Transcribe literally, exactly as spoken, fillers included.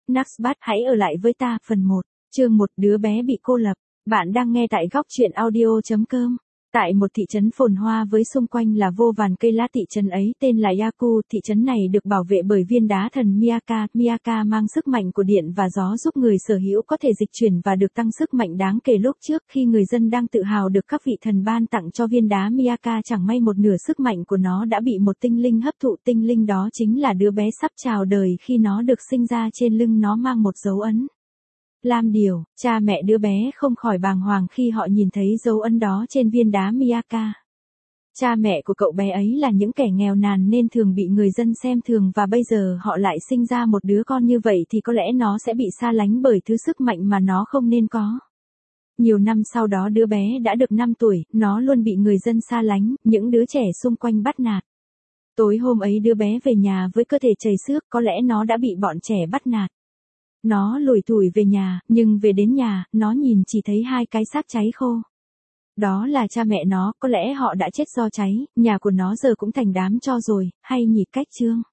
Naxbat hãy ở lại với ta, phần một, chương một, đứa bé bị cô lập. Bạn đang nghe tại góc truyện audio chấm com. Tại một thị trấn phồn hoa với xung quanh là vô vàn cây lá, thị trấn ấy tên là Yaku. Thị trấn này được bảo vệ bởi viên đá thần Miyaka. Miyaka mang sức mạnh của điện và gió, giúp người sở hữu có thể dịch chuyển và được tăng sức mạnh đáng kể. Lúc trước khi người dân đang tự hào được các vị thần ban tặng cho viên đá Miyaka, chẳng may một nửa sức mạnh của nó đã bị một tinh linh hấp thụ. Tinh linh đó chính là đứa bé sắp chào đời. Khi nó được sinh ra, trên lưng nó mang một dấu ấn lam điểu. Cha mẹ đứa bé không khỏi bàng hoàng khi họ nhìn thấy dấu ấn đó trên viên đá Miyaka. Cha mẹ của cậu bé ấy là những kẻ nghèo nàn nên thường bị người dân xem thường, và bây giờ họ lại sinh ra một đứa con như vậy thì có lẽ nó sẽ bị xa lánh bởi thứ sức mạnh mà nó không nên có. Nhiều năm sau đó, đứa bé đã được năm tuổi, nó luôn bị người dân xa lánh, những đứa trẻ xung quanh bắt nạt. Tối hôm ấy đứa bé về nhà với cơ thể chảy xước, có lẽ nó đã bị bọn trẻ bắt nạt. Nó lủi thủi về nhà, nhưng về đến nhà, nó nhìn chỉ thấy hai cái xác cháy khô. Đó là cha mẹ nó, có lẽ họ đã chết do cháy, nhà của nó giờ cũng thành đám tro rồi, hay nhỉ. Cách chương